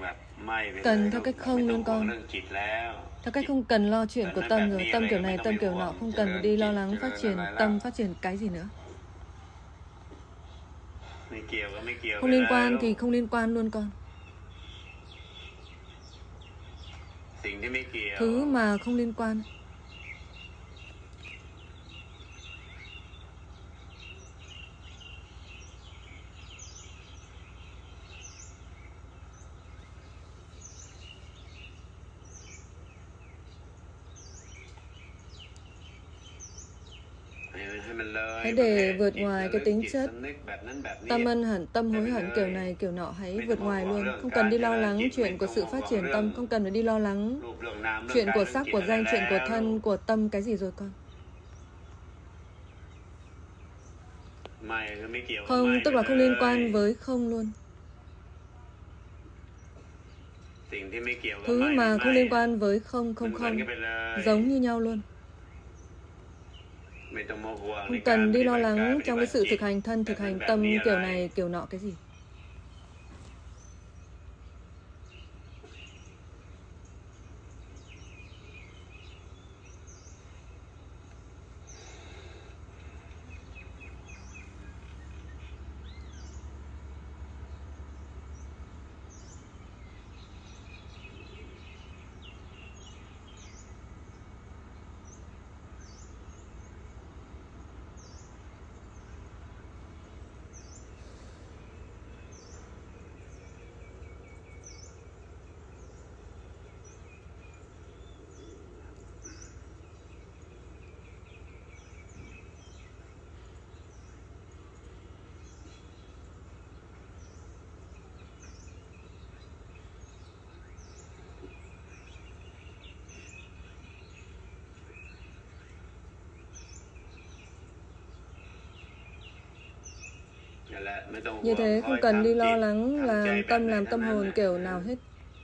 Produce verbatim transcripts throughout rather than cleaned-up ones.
Cần theo cách không luôn con. Theo cách không cần lo chuyện của tâm rồi. Tâm kiểu này, tâm kiểu nọ, không cần phải đi lo lắng phát triển tâm, phát triển cái gì nữa. Không liên quan thì không liên quan luôn con. Thứ mà không liên quan. Hãy để vượt ngoài cái tính chất tâm ân hận, tâm hối hận kiểu này kiểu nọ, hãy vượt ngoài luôn. Không cần đi lo lắng chuyện của sự phát triển tâm, không cần phải đi lo lắng chuyện của sắc, của danh, chuyện của thân, của tâm cái gì rồi con. Không, tức là không liên quan với không luôn. Thứ mà không liên quan với không, không không, giống như nhau luôn. Không cần đi lo lắng trong cái sự thực hành thân, thực hành tâm kiểu này, kiểu nọ cái gì. Như thế không cần đi lo lắng làm tâm, làm tâm hồn kiểu nào hết.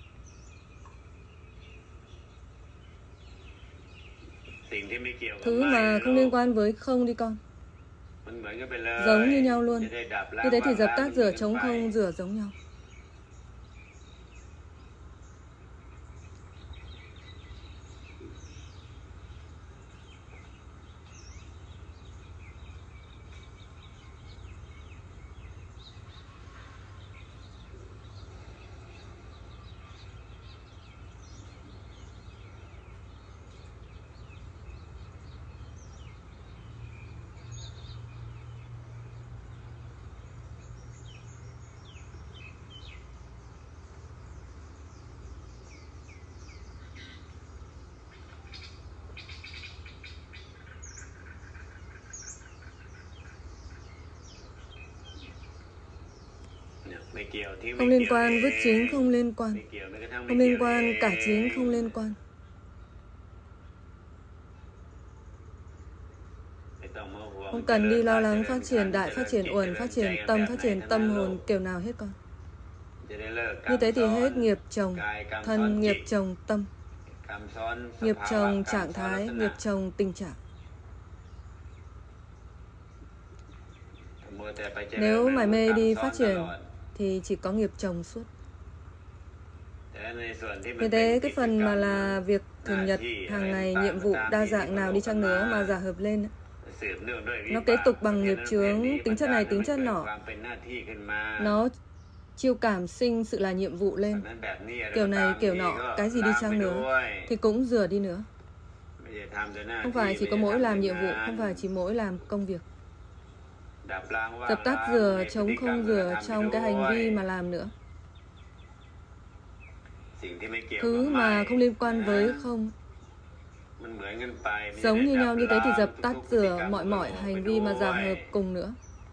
Thứ mà không liên quan với không đi con. Giống như nhau luôn. Như thế thì dập tắt rửa trống không rửa giống nhau. Không liên quan với chính không liên quan. Không liên quan cả chính không liên quan. Không cần đi lo lắng phát triển đại, phát triển uẩn, phát triển tâm, phát triển tâm hồn kiểu nào hết con. Như thế thì hết nghiệp chồng thân, nghiệp chồng tâm, nghiệp chồng trạng thái, nghiệp chồng tình trạng. Nếu mải mê đi phát triển thì chỉ có nghiệp chồng suốt. Như thế cái phần mà là việc thường nhật, hàng ngày, nhiệm vụ đa dạng nào đi chăng nữa mà giả hợp lên, nó kế tục bằng nghiệp chướng, tính chất này, tính chất nọ. Nó chiêu cảm sinh sự là nhiệm vụ lên. Kiểu này, kiểu nọ, cái gì đi chăng nữa thì cũng rửa đi nữa. Không phải chỉ có mỗi làm nhiệm vụ, không phải chỉ mỗi làm công việc. Dập tắt rửa, chống không rửa trong cái hành vi mà làm nữa. Thứ mà không liên quan với không, giống như nhau, như thế thì dập tắt rửa mọi mọi hành vi mà giả hợp cùng nữa.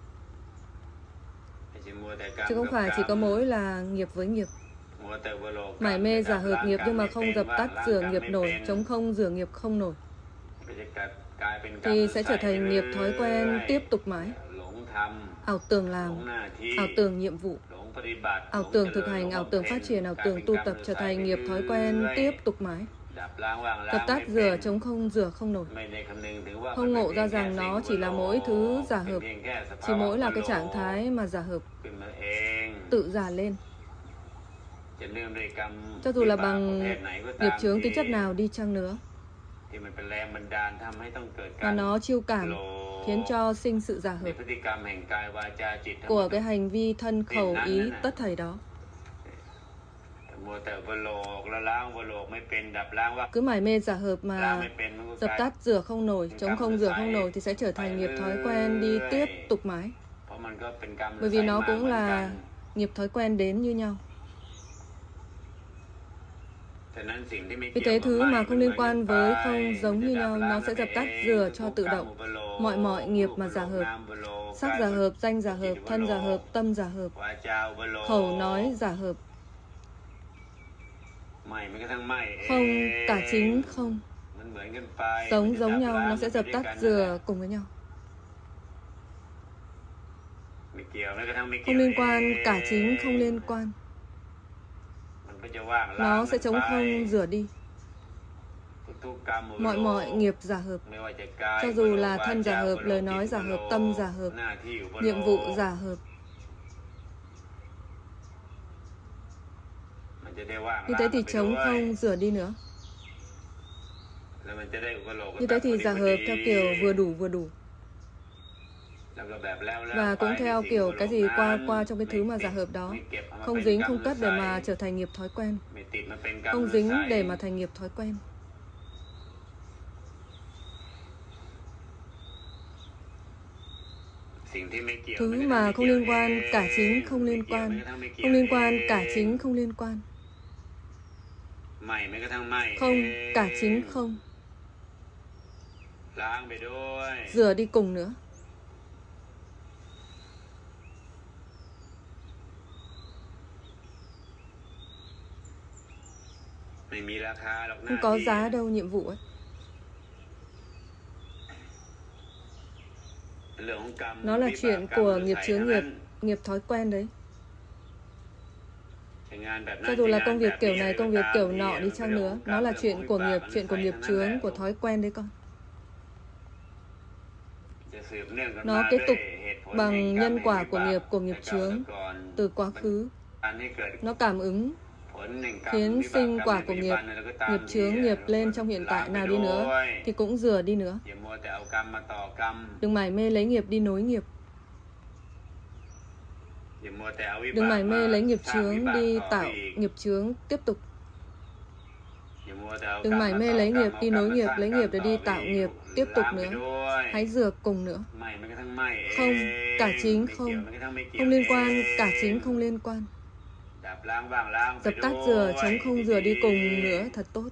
Chứ không phải chỉ có mỗi là nghiệp với nghiệp. Mải mê giả hợp nghiệp nhưng mà không dập tắt rửa nghiệp nổi, chống không rửa nghiệp không nổi, thì sẽ trở thành nghiệp thói quen tiếp tục mãi. Ảo tưởng làm, ảo tưởng nhiệm vụ, ảo tưởng thực hành, ảo tưởng phát triển, ảo tưởng tu tập, trở thành nghiệp thói quen tiếp tục mãi. Dập tắt rửa chống không rửa không nổi. Không ngộ ra rằng nó chỉ là mỗi thứ giả hợp, chỉ mỗi là cái trạng thái mà giả hợp tự giả lên. Cho dù là bằng nghiệp chướng tính chất nào đi chăng nữa, và nó chiêu cảm khiến cho sinh sự giả hợp của cái hành vi thân khẩu ý tất thảy đó. Cứ mải mê giả hợp mà dập tắt rửa không nổi, chống không rửa không nổi thì sẽ trở thành nghiệp thói quen đi tiếp tục mãi. Bởi vì nó cũng là nghiệp thói quen đến như nhau. Vì thế thứ mà không liên quan với không giống như nhau, nó sẽ dập tắt rửa cho tự động mọi mọi nghiệp mà giả hợp. Sắc giả hợp, danh giả hợp, thân giả hợp, tâm giả hợp, khẩu nói giả hợp. Không cả chính không giống giống nhau, nó sẽ dập tắt rửa cùng với nhau. Không liên quan cả chính không liên quan, nó sẽ chống không rửa đi mọi mọi nghiệp giả hợp. Cho dù là thân giả hợp, lời nói giả hợp, tâm giả hợp, nhiệm vụ giả hợp. Như thế thì chống không rửa đi nữa. Như thế thì giả hợp theo kiểu vừa đủ vừa đủ. Và cũng theo kiểu cái gì qua qua trong cái thứ mà giả hợp đó. Không dính, không cất để mà trở thành nghiệp thói quen. Không dính để mà thành nghiệp thói quen. Thứ mà không liên quan cả chính không liên quan. Không liên quan cả chính không liên quan. Không cả chính không. Rửa đi cùng nữa. Không có giá đâu nhiệm vụ ấy. Nó là chuyện của nghiệp chướng nghiệp, nghiệp thói quen đấy. Cho dù là công việc kiểu này, công việc kiểu nọ đi chăng nữa, nó là chuyện của nghiệp, chuyện của nghiệp chướng, của thói quen đấy con. Nó kết tục bằng nhân quả của nghiệp, của nghiệp chướng từ quá khứ. Nó cảm ứng khiến sinh quả của nghiệp, nghiệp chướng, nghiệp lên trong hiện tại nào đi nữa thì cũng rửa đi nữa. Đừng mải mê lấy nghiệp đi nối nghiệp. Đừng mải mê lấy nghiệp chướng đi tạo nghiệp chướng tiếp tục. Đừng mải mê lấy nghiệp đi nối nghiệp, lấy nghiệp để đi tạo nghiệp tiếp tục nữa. Hãy rửa cùng nữa. Không cả chính không. Không liên quan cả chính không liên quan. Dập tắt rửa, chống không rửa đi cùng nữa thật tốt.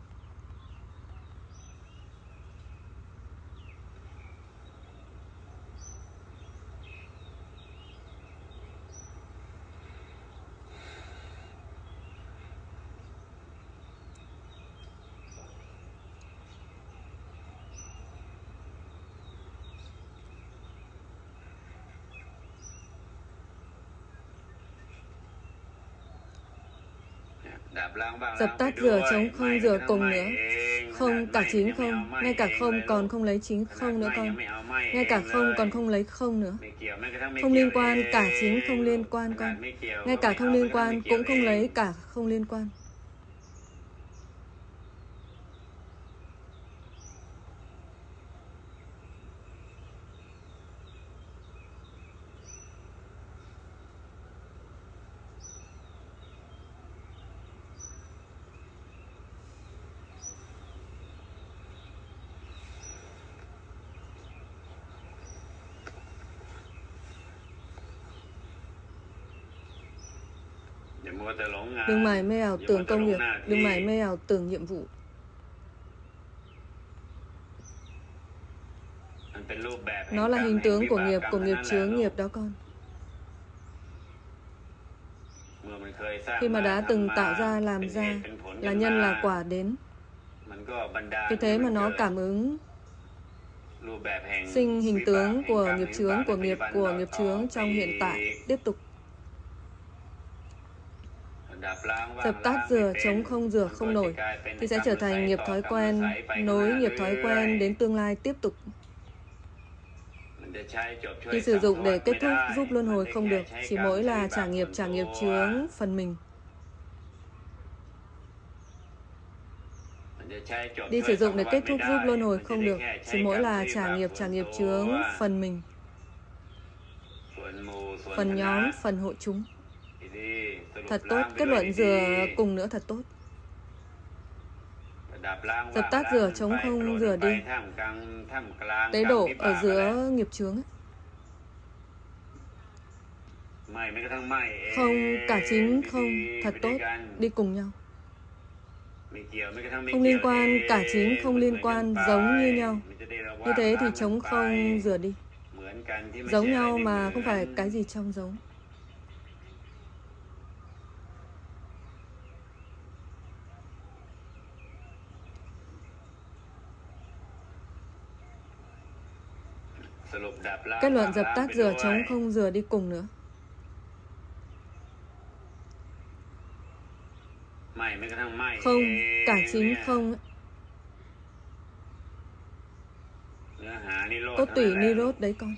Dập tắt rửa, chống không rửa cùng nữa. Không cả chính không. Ngay cả không còn không lấy chính không nữa con. Ngay cả không còn không lấy không nữa. Không liên quan cả chính không liên quan con. Ngay cả không liên quan cũng không lấy cả không liên quan. Đừng mải mê ảo tưởng công việc, đừng mải mê ảo tưởng nhiệm vụ. Nó là hình tướng của nghiệp, của nghiệp chướng nghiệp đó con. Khi mà đã từng tạo ra, làm ra, là nhân là quả đến. Vì thế mà nó cảm ứng sinh hình tướng của nghiệp chướng, của nghiệp, của nghiệp chướng trong hiện tại tiếp tục. Dập tắt rửa, chống không rửa không nổi thì sẽ trở thành nghiệp thói quen, nối nghiệp thói quen đến tương lai tiếp tục. Khi sử dụng để kết thúc giúp luân hồi không được, chỉ mỗi là trả nghiệp, trả nghiệp chướng phần mình. đi sử dụng để kết thúc giúp luân hồi không được, chỉ mỗi là trả nghiệp, trả nghiệp chướng phần mình, phần nhóm, phần hội chúng. Thật tốt, kết luận dừa cùng nữa thật tốt. Dập tắt dừa, chống không dừa đi. Tế độ ở giữa nghiệp chướng ấy. Không, cả chính không, thật tốt, đi cùng nhau. Không liên quan, cả chính không liên quan, giống như nhau. Như thế thì chống không rửa đi. Giống nhau mà không phải cái gì trong giống. Kết luận dập tắt rửa, chống không rửa đi cùng nữa. Không, cả chính không. Cốt tủy Nirod đấy con.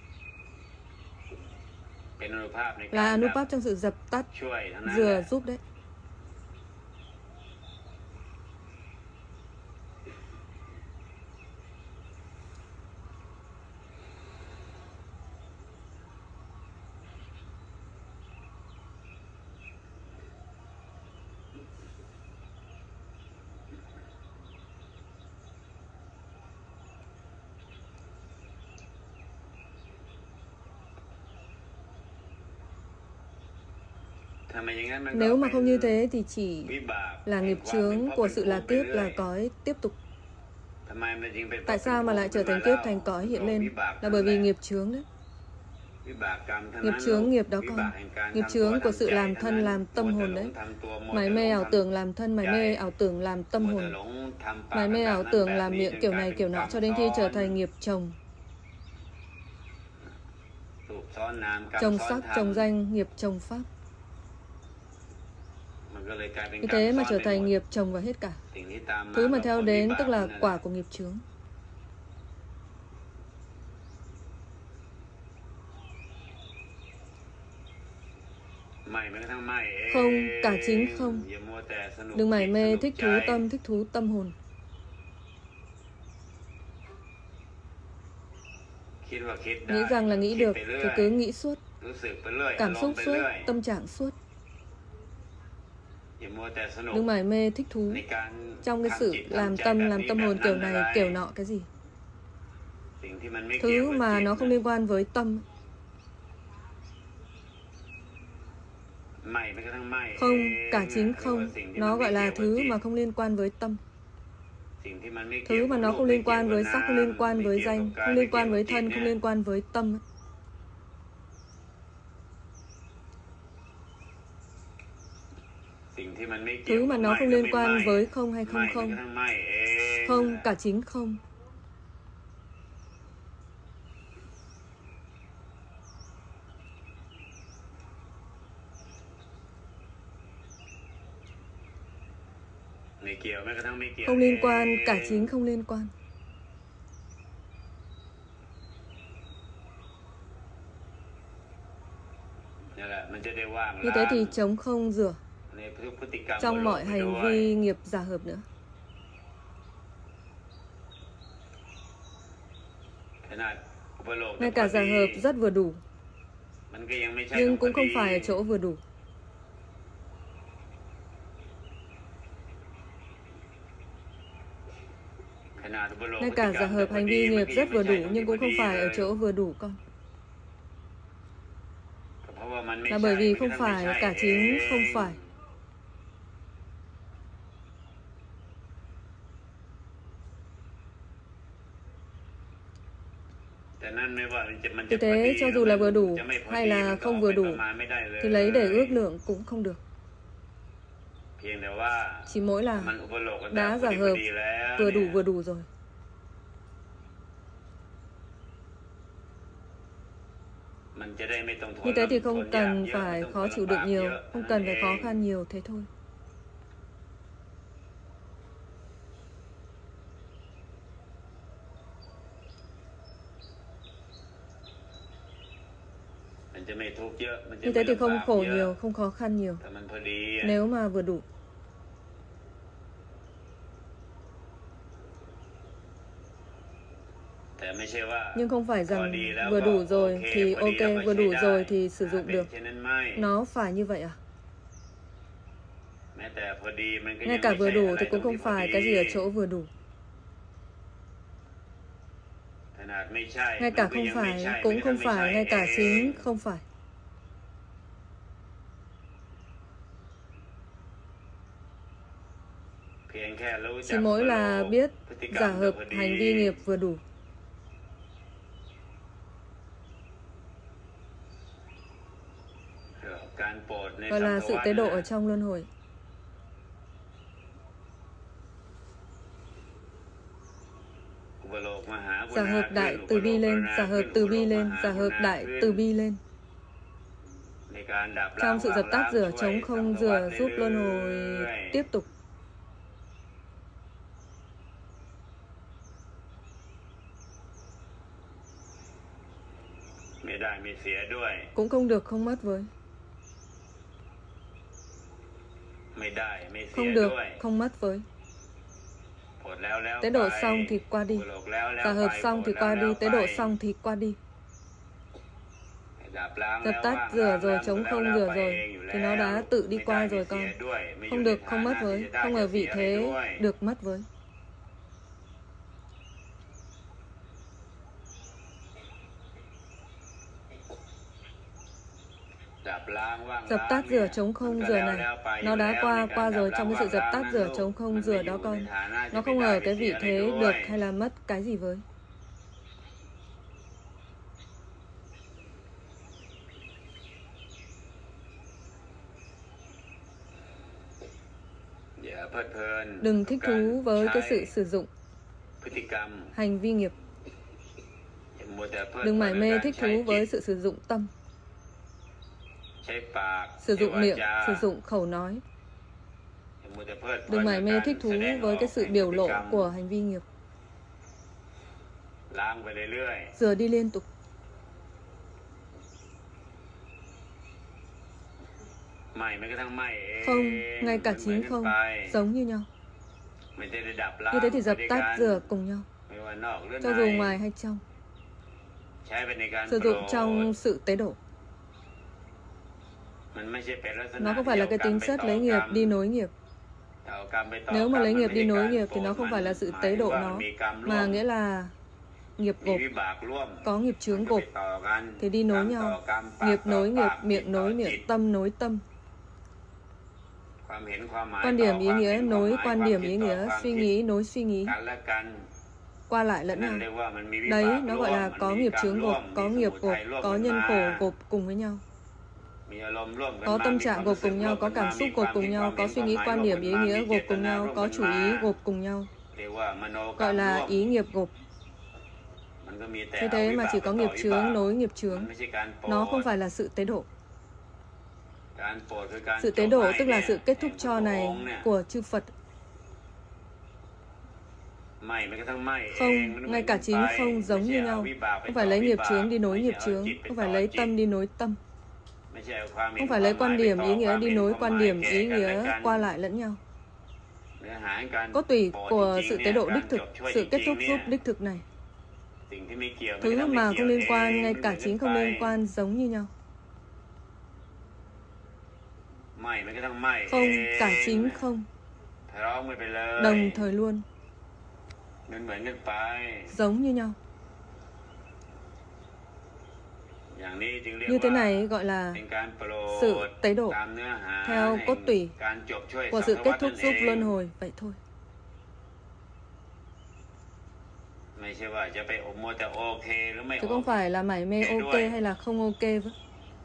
Là Anupap trong sự dập tắt rửa giúp đấy. Nếu mà không như thế thì chỉ là nghiệp chướng của sự là kiếp, là cõi tiếp tục. Tại sao mà lại trở thành kiếp, thành cõi hiện lên? Là bởi vì nghiệp chướng đấy. Nghiệp chướng nghiệp đó con. Nghiệp chướng của sự làm thân, làm tâm hồn đấy. Mải mê ảo tưởng làm thân, mải mê ảo tưởng làm tâm hồn, mải mê ảo tưởng làm miệng kiểu này kiểu nọ, cho đến khi trở thành nghiệp chồng. Chồng sắc, chồng danh, nghiệp chồng pháp. Như thế mà trở thành nghiệp chồng vào hết cả. Thứ mà theo đến tức là quả của nghiệp chướng. Không, cả chính không. Đừng mải mê thích thú tâm, thích thú tâm hồn. Nghĩ rằng là nghĩ được thì cứ nghĩ suốt, cảm xúc suốt, tâm trạng suốt. Đừng mải mê thích thú trong cái sự làm tâm, làm tâm hồn kiểu này, kiểu nọ cái gì. Thứ mà nó không liên quan với tâm. Không, cả chính không. Nó gọi là thứ mà không liên quan với tâm. Thứ mà nó không liên quan với sắc, không liên quan với danh, không liên quan với thân, không liên quan với tâm. Thứ mà nó không liên quan với không hay không không. Không, cả chính không. Không liên quan, cả chính không liên quan. Như thế thì chống không rửa trong mọi hành vi nghiệp giả hợp nữa. Ngay cả giả hợp rất vừa đủ, nhưng cũng không phải ở chỗ vừa đủ. Ngay cả giả hợp hành vi nghiệp rất vừa đủ, nhưng cũng không phải ở chỗ vừa đủ con. Là bởi vì không phải, cả chính không phải. Vì thế, cho dù là vừa đủ hay là không vừa đủ, thì lấy để ước lượng cũng không được. Chỉ mỗi là đã giả hợp vừa đủ vừa đủ rồi. Như thế thì không cần phải khó chịu đựng nhiều, không cần phải khó khăn nhiều, thế thôi. Như thế thì không khổ nhiều, không khó khăn nhiều, nếu mà vừa đủ. Nhưng không phải rằng vừa đủ rồi thì ok, vừa đủ rồi thì sử dụng được. Nó phải như vậy à? Ngay cả vừa đủ thì cũng không phải cái gì ở chỗ vừa đủ. Ngay cả không phải cũng không phải, ngay cả chính không phải. Chỉ mỗi là biết giả hợp hành vi nghiệp vừa đủ. Gọi là sự tế độ ở trong luân hồi. Giả hợp đại từ bi lên, giả hợp từ bi lên, giả hợp đại từ bi lên. Trong sự dập tắt rửa trống không rửa giúp luân hồi tiếp tục. Cũng không được không mất với. Không được không mất với. Tế độ xong thì qua đi. Giả hợp xong thì qua đi. Tế độ xong thì qua đi. Dập tắt rửa rồi, trống không rửa rồi thì nó đã tự đi qua rồi con. Không được không mất với. Không ở vị thế được mất với. Dập tắt rửa trống không rửa này, nó đã qua qua rồi. Trong cái sự dập tắt rửa trống không rửa đó con, nó không ở cái vị thế được hay là mất cái gì với. Đừng thích thú với cái sự sử dụng hành vi nghiệp. Đừng mải mê thích thú với sự sử dụng tâm, sử dụng miệng, sử dụng khẩu nói. Đừng mải mê thích thú với cái sự biểu lộ của hành vi nghiệp. Rửa đi liên tục. Không, ngay cả chính không, giống như nhau. Như thế thì dập tắt rửa cùng nhau, cho dù ngoài hay trong. Sử dụng trong sự tế độ. Nó không phải là cái tính chất lấy nghiệp đi nối nghiệp. Nếu mà lấy nghiệp đi nối nghiệp thì nó không phải là sự tế độ nó, mà nghĩa là nghiệp gộp, có nghiệp chướng gộp thì đi nối nhau. Nghiệp nối nghiệp, miệng nối miệng, tâm nối tâm. Quan điểm ý nghĩa nối quan điểm ý nghĩa, suy nghĩ nối suy nghĩ, qua lại lẫn nhau. Đấy, nó gọi là có nghiệp chướng gộp, có nghiệp gộp, có nhân khổ gộp cùng với nhau. Có tâm trạng gộp cùng nhau, có cảm xúc gộp cùng nhau, có suy nghĩ quan điểm ý nghĩa gộp cùng nhau, có chủ ý gộp cùng nhau. Gọi là ý nghiệp gộp. Thế thế mà chỉ có nghiệp chướng nối nghiệp chướng. Nó không phải là sự tế độ. Sự tế độ tức là sự kết thúc cho này của chư Phật. Không, ngay cả chính không giống như nhau. Không phải lấy nghiệp chướng đi nối nghiệp chướng. Không phải lấy tâm đi nối tâm. Không phải lấy quan điểm ý nghĩa đi nối quan điểm ý nghĩa, qua lại lẫn nhau. Cốt tủy của sự tế độ đích thực, sự kết thúc giúp đích thực này. Thứ mà không liên quan, ngay cả chính không liên quan, giống như nhau. Không, cả chính không, đồng thời luôn, giống như nhau. Như thế này gọi là sự tế độ theo cốt tủy của sự kết thúc giúp luân hồi, vậy thôi. Chứ không phải là mải mê ok hay là không ok với.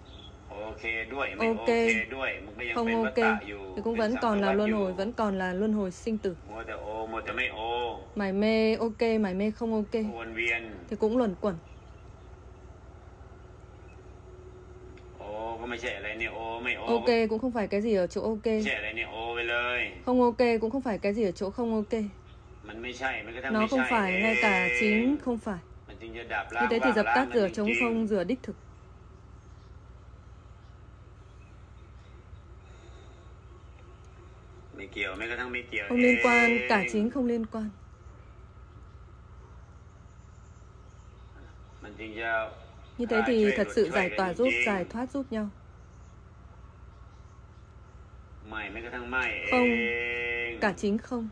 Ok, không ok thì cũng vẫn còn là luân hồi, vẫn còn là luân hồi sinh tử. Mải mê ok, mải mê không ok thì cũng luẩn quẩn. Ok cũng không phải cái gì ở chỗ ok. Không ok cũng không phải cái gì ở chỗ không ok. Nó không phải, ngay cả chính không phải. Như thế thì dập tắt rửa trống không rửa đích thực. Không liên quan, cả chính không liên quan. Như thế thì thật sự giải tỏa giúp, giải thoát giúp nhau. Không, cả chính không.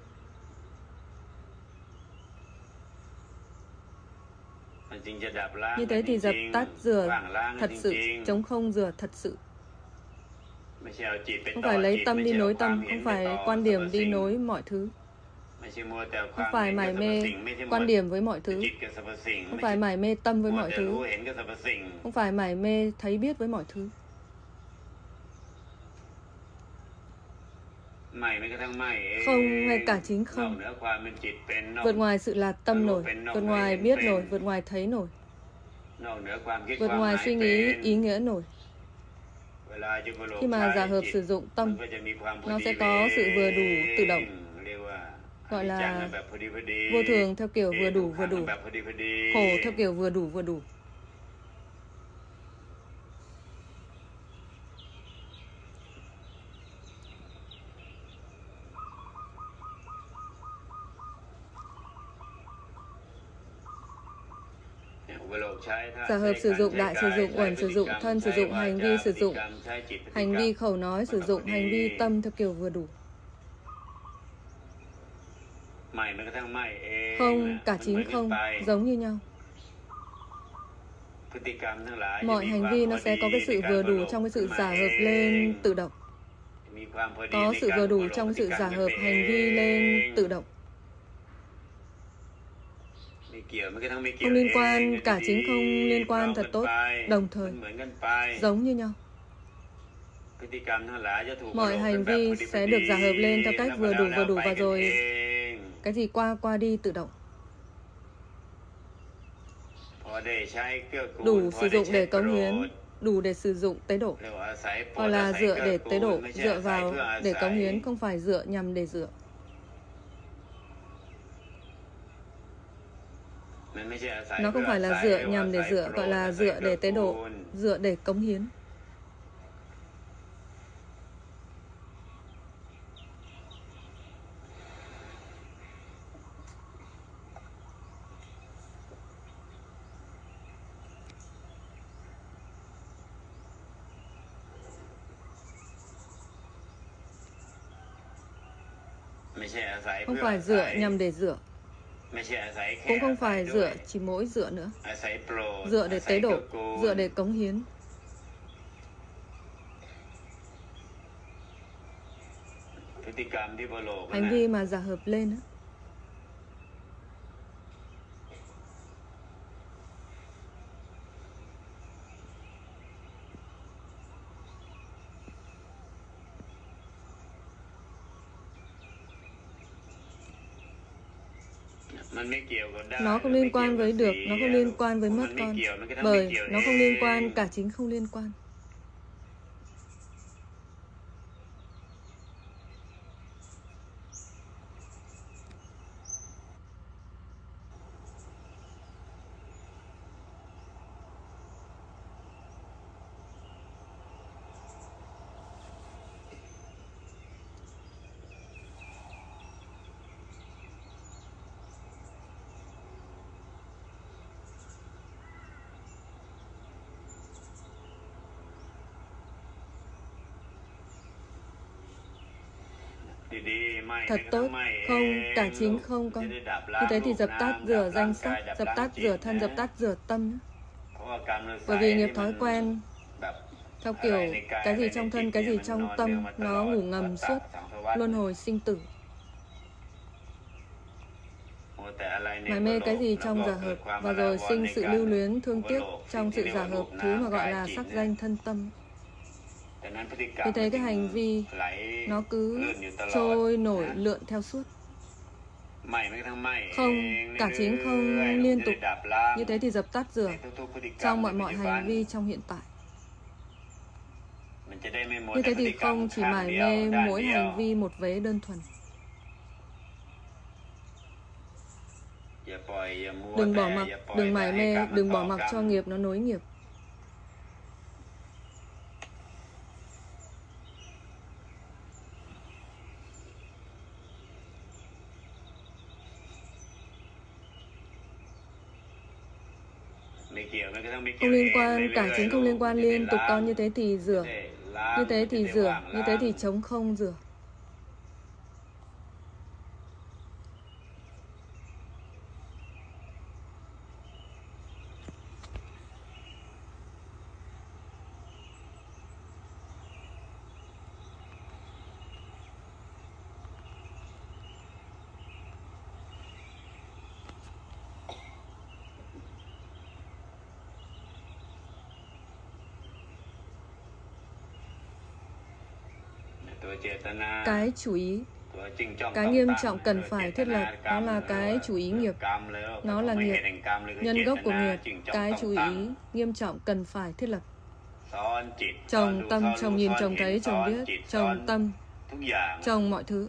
Như thế thì dập tắt rửa thật sự, chống không rửa thật sự. Không phải lấy tâm đi nối tâm, không phải quan điểm đi nối mọi thứ. Không phải mải mê quan điểm với mọi thứ. Không phải mải mê tâm với mọi thứ. Không phải mải mê thấy biết với mọi thứ. Không, ngay cả chính không. Vượt ngoài sự là tâm nổi, vượt ngoài biết nổi, vượt ngoài thấy nổi, vượt ngoài suy nghĩ ý nghĩa nổi. Khi mà giả hợp sử dụng tâm, nó sẽ có sự vừa đủ tự động, gọi là vô thường theo kiểu vừa đủ vừa đủ, khổ theo kiểu vừa đủ vừa đủ. Giả hợp sử dụng đại, sử dụng uẩn, sử dụng thân, sử dụng hành vi, sử dụng hành vi khẩu nói, sử dụng hành vi tâm theo kiểu vừa đủ. Không, cả chính không, giống như nhau. Mọi hành vi nó sẽ có cái sự vừa đủ trong cái sự giả hợp lên tự động. Có sự vừa đủ trong cái sự giả hợp hành vi lên tự động. Không liên quan, cả chính không liên quan thật tốt, đồng thời, giống như nhau. Mọi hành vi sẽ được giả hợp lên theo cách vừa đủ vừa đủ và rồi cái gì qua qua đi tự động. Đủ sử dụng để cống hiến, đủ để sử dụng tế độ. Hoặc là dựa để tế độ, dựa vào để cống hiến, không phải dựa nhằm để dựa. Nó không phải là dựa nhằm để dựa, gọi là dựa để tế độ, dựa để cống hiến. Không phải dựa nhằm để dựa. Cũng không phải dựa chỉ mỗi dựa nữa. Dựa để tế độ, dựa để cống hiến. Hành vi mà giả hợp lên. Nó không liên quan với được, nó không liên quan với mất con. Bởi nó không liên quan, cả chính không liên quan. Thật tốt, không, cả chính không con. Như thế thì dập tắt rửa danh sắc, dập tắt rửa thân, dập tắt rửa tâm. Bởi vì nghiệp thói quen theo kiểu cái gì trong thân, cái gì trong tâm, nó ngủ ngầm suốt, luân hồi sinh tử. Mải mê cái gì trong giả hợp, và rồi sinh sự lưu luyến, thương tiếc trong sự giả hợp, thứ mà gọi là sắc danh thân tâm. Vì thế cái hành vi nó cứ trôi nổi lượn theo suốt. Không, cả chính không liên tục. Như thế thì dập tắt rửa trong mọi mọi hành vi trong hiện tại. Như thế thì không chỉ mải mê mỗi hành vi một vế đơn thuần. Đừng bỏ mặc, đừng mải mê, đừng bỏ mặc cho nghiệp nó nối nghiệp. Không liên quan, cả chính không liên quan, liên tục con như thế thì rửa. Như thế thì rửa, như thế thì trống không rửa. Cái chủ ý, cái nghiêm trọng cần phải thiết lập, đó là cái chủ ý nghiệp. Nó là nghiệp, nhân gốc của nghiệp. Cái chủ ý nghiêm trọng cần phải thiết lập. Trồng tâm, trồng nhìn, trồng thấy, trồng biết, trồng tâm, trồng mọi thứ.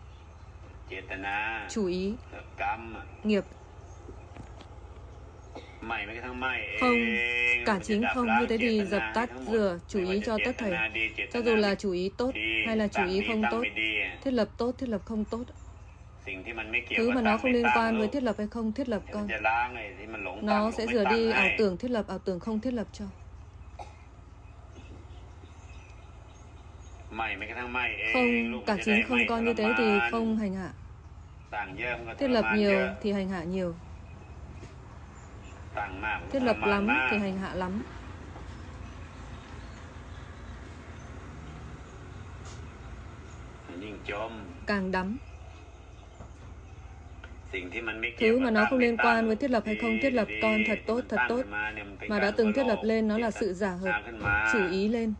Chủ ý, nghiệp. Không, cả chính không, như thế thì dập tắt, rửa, chủ ý cho tất thảy. Cho dù là chủ ý tốt hay là chủ ý không tốt, thiết lập tốt, thiết lập không tốt. Thứ mà nó không liên quan với thiết lập hay không thiết lập con, nó sẽ rửa đi ảo tưởng thiết lập, ảo tưởng không thiết lập cho. Không, cả chính không con, như thế thì không hành hạ. Thiết lập nhiều thì hành hạ nhiều. Thiết lập lắm thì hành hạ lắm. Càng đắm. Thứ mà nó không liên quan với thiết lập hay không thiết lập con, thật tốt, thật tốt, mà đã từng thiết lập lên, nó là sự giả hợp, chủ ý lên,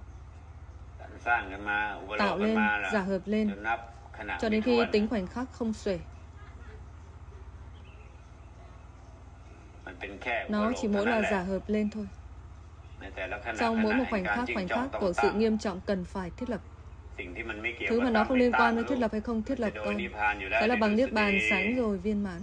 tạo lên, giả hợp lên, cho đến khi tính khoảnh khắc không xuể. Nó chỉ mỗi là giả hợp lên thôi. Trong mỗi một khoảnh khắc, khoảnh khắc của sự nghiêm trọng cần phải thiết lập. Thứ mà nó không liên quan với thiết lập hay không thiết lập con, đó là bằng niết bàn sáng rồi viên mãn.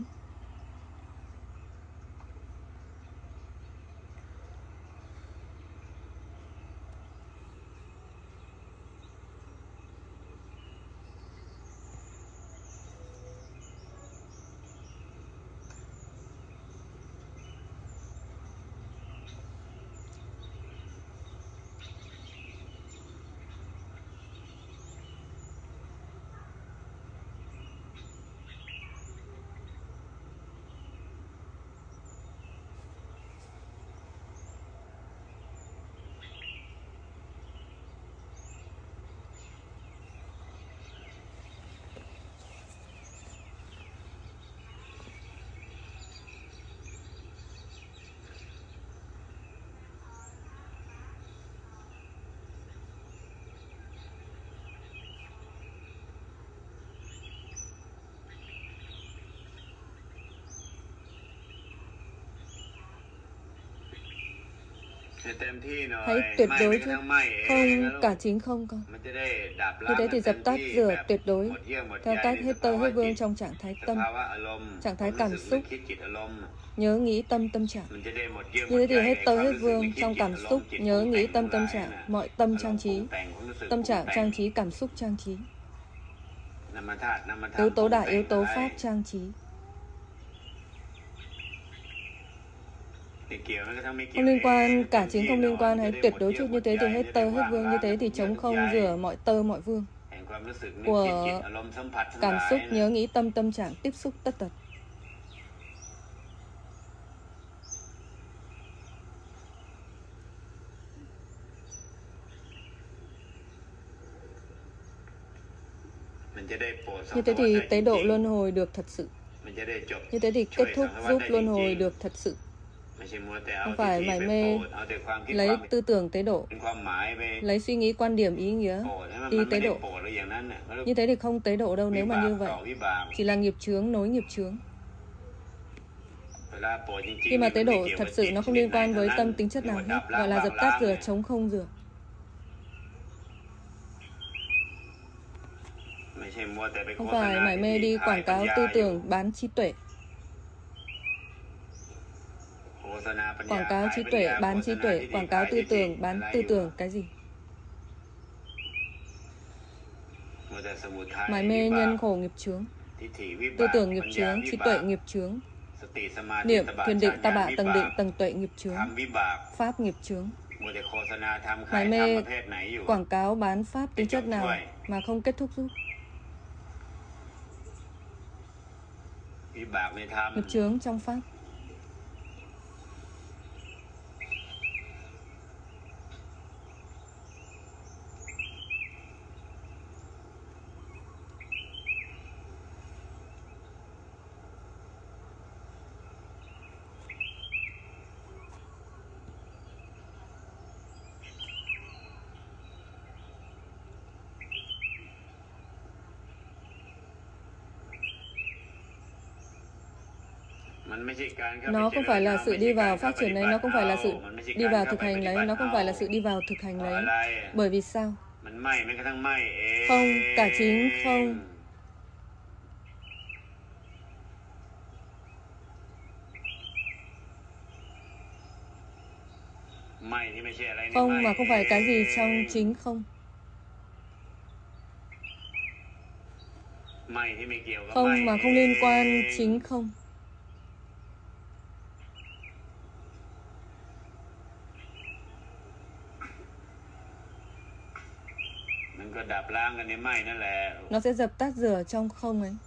Hãy tuyệt đối chứ. Không, cả chính không con. Như thế thì dập tắt, rửa tuyệt đối, theo cách hết tơ hết vương trong trạng thái tâm, trạng thái cảm xúc, nhớ nghĩ tâm tâm trạng. Như thế thì hết tơ hết vương trong cảm xúc, nhớ nghĩ tâm tâm trạng, mọi tâm trang trí, tâm trạng trang trí, cảm xúc trang trí, yếu tố đại, yếu tố pháp trang trí. Không liên quan, cả chính không liên quan, hãy tuyệt đối chút. Như thế thì hết tơ hết vương, như thế thì trống không, rửa mọi tơ mọi vương của cảm xúc, nhớ nghĩ tâm tâm trạng, tiếp xúc tất tật. Như thế thì tế độ luân hồi được thật sự. Như thế thì kết thúc giúp luân hồi được thật sự. Không phải mải mê lấy tư tưởng tế độ, lấy suy nghĩ, quan điểm, ý nghĩa đi tế độ. Như thế thì không tế độ đâu. Nếu mà như vậy, chỉ là nghiệp chướng nối nghiệp chướng. Khi mà tế độ thật sự, nó không liên quan với tâm tính chất nào hết, gọi là dập tắt, rửa, trống không rửa. Không phải mải mê đi quảng cáo tư tưởng, bán trí tuệ. Quảng cáo trí tuệ, bán trí tuệ, quảng cáo tư tưởng, bán tư tưởng, cái gì? Mải mê nhân khổ nghiệp chướng, tư tưởng nghiệp chướng, trí tuệ nghiệp chướng, Niệm thiền định, ta bạ, tầng định, tầng tuệ nghiệp chướng, pháp nghiệp chướng. Mải mê quảng cáo bán pháp tính chất nào mà không kết thúc giúp. Nghiệp chướng trong pháp. Nó không phải là sự đi vào phát triển lấy, nó không phải là sự đi vào thực hành lấy, nó không phải là sự đi vào thực hành lấy. Bởi vì sao? Không, cả chính không. Không mà không phải cái gì trong chính không. Không mà không liên quan chính không. Nó sẽ dập tắt rửa trong không ấy.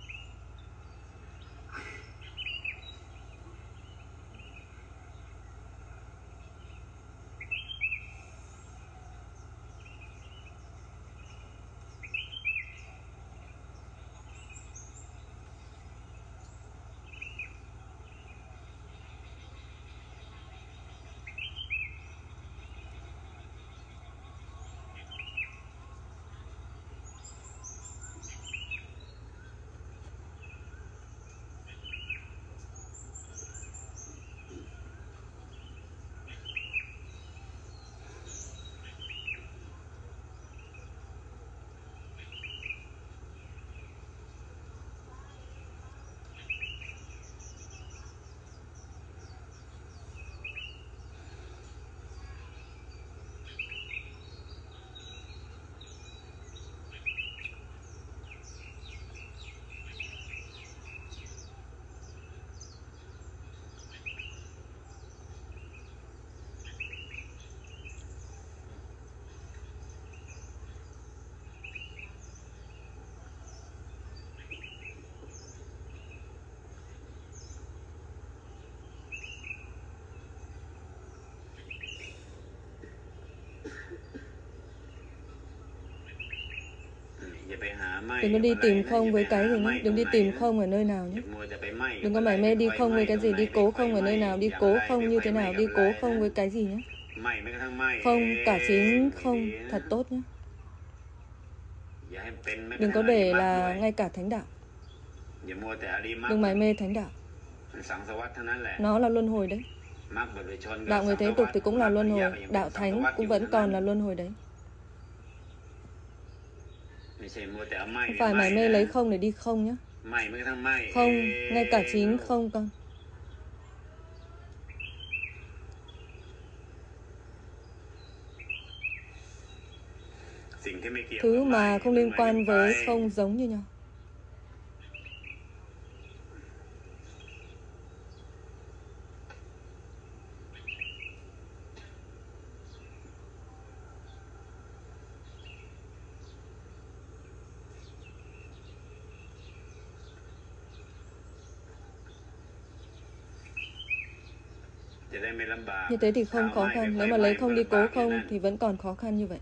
Đừng có đi tìm không với cái gì nhé. Đừng đi tìm không ở nơi nào nhé. Đừng có mải mê đi không với cái gì. Đi cố không ở nơi nào. Đi cố không như thế nào. Đi cố không với cái gì nhé. Không, cả chính không. Thật tốt nhé. Đừng có để là ngay cả thánh đạo. Đừng mải mê thánh đạo. Nó là luân hồi đấy. Đạo người thế tục thì cũng là luân hồi. Đạo thánh cũng vẫn còn là luân hồi đấy. Không phải mải mê lấy không để đi không nhé. Không, ngay cả chính không con. Thứ mà không liên quan với không giống như nhau. Như thế thì không khó khăn. Nếu mà lấy không đi cố không thì vẫn còn khó khăn như vậy.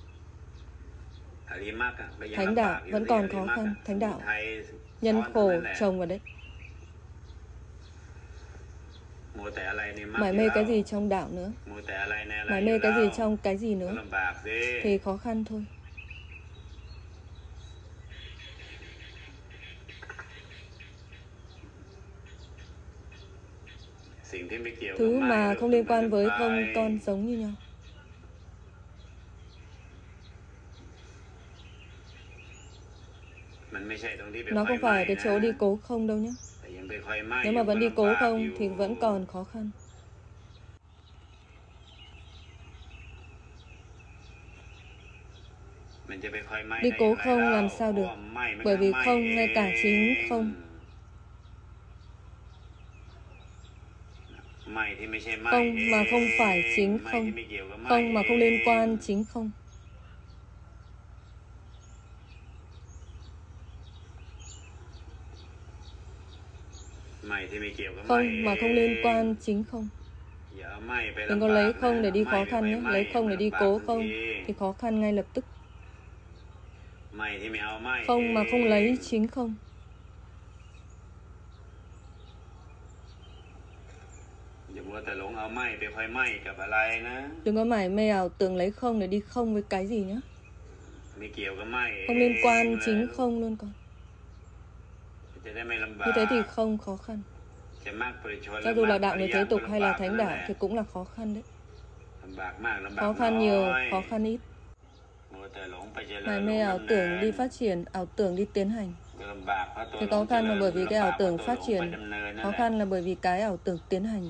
Thánh đạo vẫn còn khó khăn. Thánh đạo nhân khổ chồng vào đấy. Mải mê cái gì trong đạo nữa. Mải mê cái gì trong cái gì nữa thì khó khăn thôi. Thứ mà không liên quan với không con giống như nhau. Nó không phải cái chỗ đi cố không đâu nhé. Nếu mà vẫn đi cố không thì vẫn còn khó khăn. Đi cố không làm sao được. Bởi vì không ngay cả chính không. Không mà không phải chính không. Không mà không liên quan chính không. Không mà không liên quan chính không. Đừng có lấy không để đi khó khăn nhé. Lấy không để đi cố không thì khó khăn ngay lập tức. Không mà không lấy chính không. Đừng có mải mê ảo tưởng lấy không để đi không với cái gì nhé. Không liên quan chính không luôn con. Như thế thì không khó khăn. Cho dù là đạo người thế tục hay là thánh đạo thì cũng là khó khăn đấy. Khó khăn nhiều, khó khăn ít. Mải mê ảo tưởng đi phát triển, ảo tưởng đi tiến hành. Thì khó khăn là bởi vì cái ảo tưởng phát triển, khó khăn là bởi vì cái ảo tưởng tiến hành.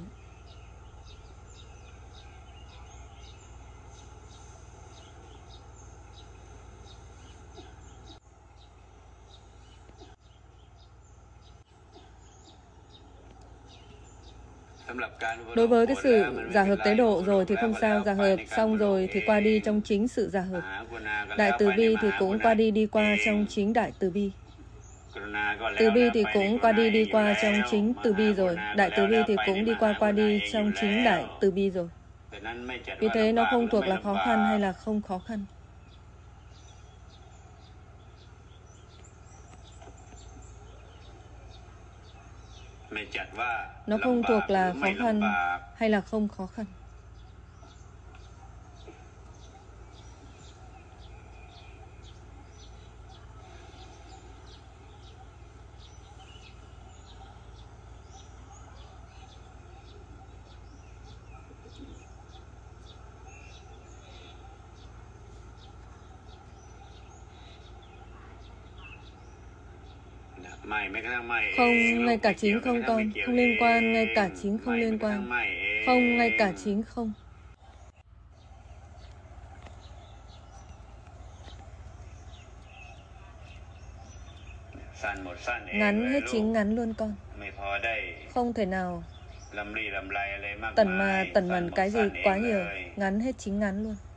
Đối với cái sự giả hợp tế độ rồi thì không sao, giả hợp xong rồi thì qua đi trong chính sự giả hợp. Đại từ bi thì cũng qua đi đi qua trong chính đại từ bi. Từ bi thì cũng qua đi đi qua trong chính từ bi rồi. Đại từ bi thì cũng đi qua qua đi trong chính đại từ bi rồi. Vì thế nó không thuộc là khó khăn hay là không khó khăn. Nó không thuộc là khó khăn hay là không khó khăn. Không, ngay cả chính không con. Không liên quan, ngay cả chính không liên quan. Không, ngay cả chính không. Ngắn hết chính ngắn luôn con. Không thể nào tần mà tần mần cái gì quá nhiều. Ngắn hết chính ngắn luôn.